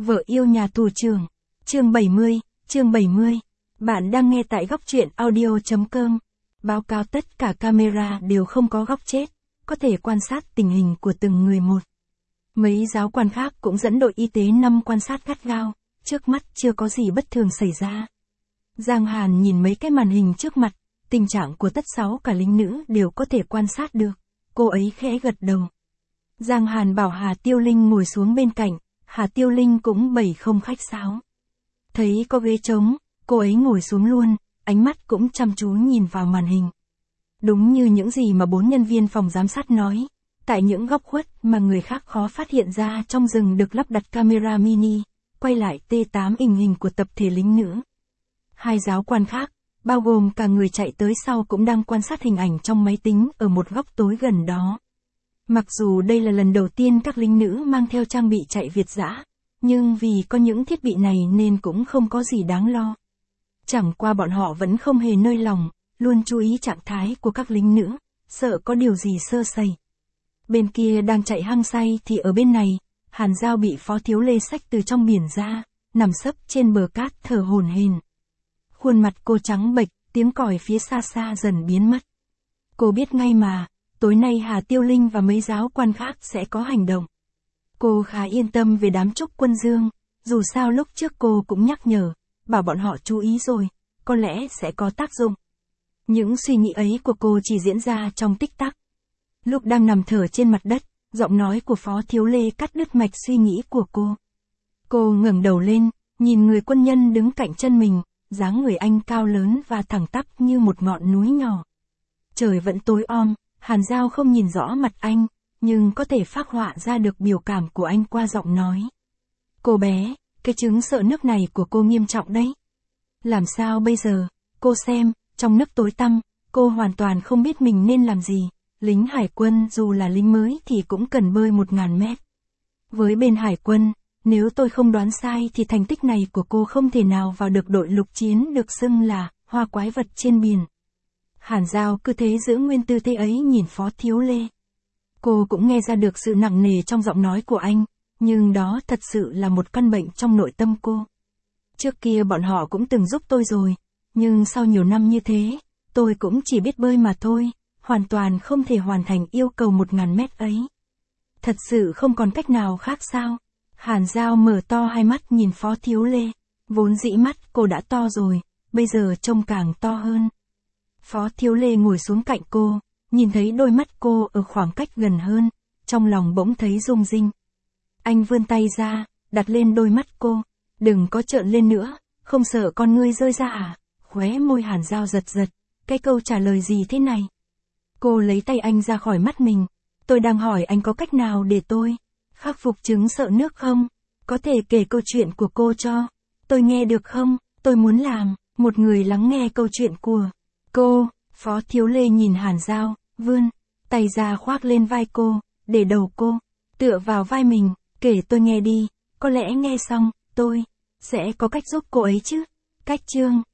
Vợ yêu nhà tù trưởng. Chương 70. Bạn đang nghe tại góc truyện audio.com. Báo cáo tất cả camera đều không có góc chết, có thể quan sát tình hình của từng người một. Mấy giáo quan khác cũng dẫn đội y tế 5 quan sát gắt gao, trước mắt chưa có gì bất thường xảy ra. Giang Hàn nhìn mấy cái màn hình trước mặt, tình trạng của tất 6 cả lính nữ đều có thể quan sát được, cô ấy khẽ gật đầu. Giang Hàn bảo Hà Tiêu Linh ngồi xuống bên cạnh, Hà Tiêu Linh cũng bày không khách sáo. Thấy có ghế trống, cô ấy ngồi xuống luôn, ánh mắt cũng chăm chú nhìn vào màn hình. Đúng như những gì mà 4 nhân viên phòng giám sát nói, tại những góc khuất mà người khác khó phát hiện ra trong rừng được lắp đặt camera mini, quay lại T8 hình của tập thể lính nữ. 2 giáo quan khác, bao gồm cả người chạy tới sau cũng đang quan sát hình ảnh trong máy tính ở một góc tối gần đó. Mặc dù đây là lần đầu tiên các lính nữ mang theo trang bị chạy Việt dã, nhưng vì có những thiết bị này nên cũng không có gì đáng lo. Chẳng qua bọn họ vẫn không hề nơi lòng, luôn chú ý trạng thái của các lính nữ, sợ có điều gì sơ sẩy. Bên kia đang chạy hăng say thì ở bên này, Hàn Giao bị Phó Thiếu Lê xách từ trong biển ra, nằm sấp trên bờ cát thở hổn hển. Khuôn mặt cô trắng bệch, tiếng còi phía xa xa dần biến mất. Cô biết ngay mà, tối nay Hà Tiêu Linh và mấy giáo quan khác sẽ có hành động. Cô khá yên tâm về đám Trúc Quân Dương, dù sao lúc trước cô cũng nhắc nhở, bảo bọn họ chú ý rồi, có lẽ sẽ có tác dụng. Những suy nghĩ ấy của cô chỉ diễn ra trong tích tắc. Lúc đang nằm thở trên mặt đất, giọng nói của Phó Thiếu Lê cắt đứt mạch suy nghĩ của cô. Cô ngẩng đầu lên, nhìn người quân nhân đứng cạnh chân mình, dáng người anh cao lớn và thẳng tắp như một ngọn núi nhỏ. Trời vẫn tối om, Hàn Giao không nhìn rõ mặt anh, nhưng có thể phác họa ra được biểu cảm của anh qua giọng nói. Cô bé, cái chứng sợ nước này của cô nghiêm trọng đấy. Làm sao bây giờ? Cô xem, trong nước tối tăm, cô hoàn toàn không biết mình nên làm gì. Lính hải quân dù là lính mới thì cũng cần bơi 1000 mét. Với bên hải quân, nếu tôi không đoán sai thì thành tích này của cô không thể nào vào được đội lục chiến được xưng là hoa quái vật trên biển. Hàn Giao cứ thế giữ nguyên tư thế ấy nhìn Phó Thiếu Lê. Cô cũng nghe ra được sự nặng nề trong giọng nói của anh, nhưng đó thật sự là một căn bệnh trong nội tâm cô. Trước kia bọn họ cũng từng giúp tôi rồi, nhưng sau nhiều năm như thế, tôi cũng chỉ biết bơi mà thôi, hoàn toàn không thể hoàn thành yêu cầu 1000 mét ấy. Thật sự không còn cách nào khác sao? Hàn Giao mở to hai mắt nhìn Phó Thiếu Lê, vốn dĩ mắt cô đã to rồi, bây giờ trông càng to hơn. Phó Thiếu Lê ngồi xuống cạnh cô, nhìn thấy đôi mắt cô ở khoảng cách gần hơn, trong lòng bỗng thấy rung rinh. Anh vươn tay ra, đặt lên đôi mắt cô, đừng có trợn lên nữa, không sợ con ngươi rơi ra à? Khóe môi Hàn Giao giật giật, cái câu trả lời gì thế này? Cô lấy tay anh ra khỏi mắt mình, tôi đang hỏi anh có cách nào để tôi khắc phục chứng sợ nước không? Có thể kể câu chuyện của cô cho tôi nghe được không? Tôi muốn làm một người lắng nghe câu chuyện của cô. Phó Thiếu Lê nhìn Hàn Giao, vươn tay ra khoác lên vai cô, để đầu cô tựa vào vai mình, kể tôi nghe đi, có lẽ nghe xong, tôi sẽ có cách giúp cô ấy chứ. Cách chương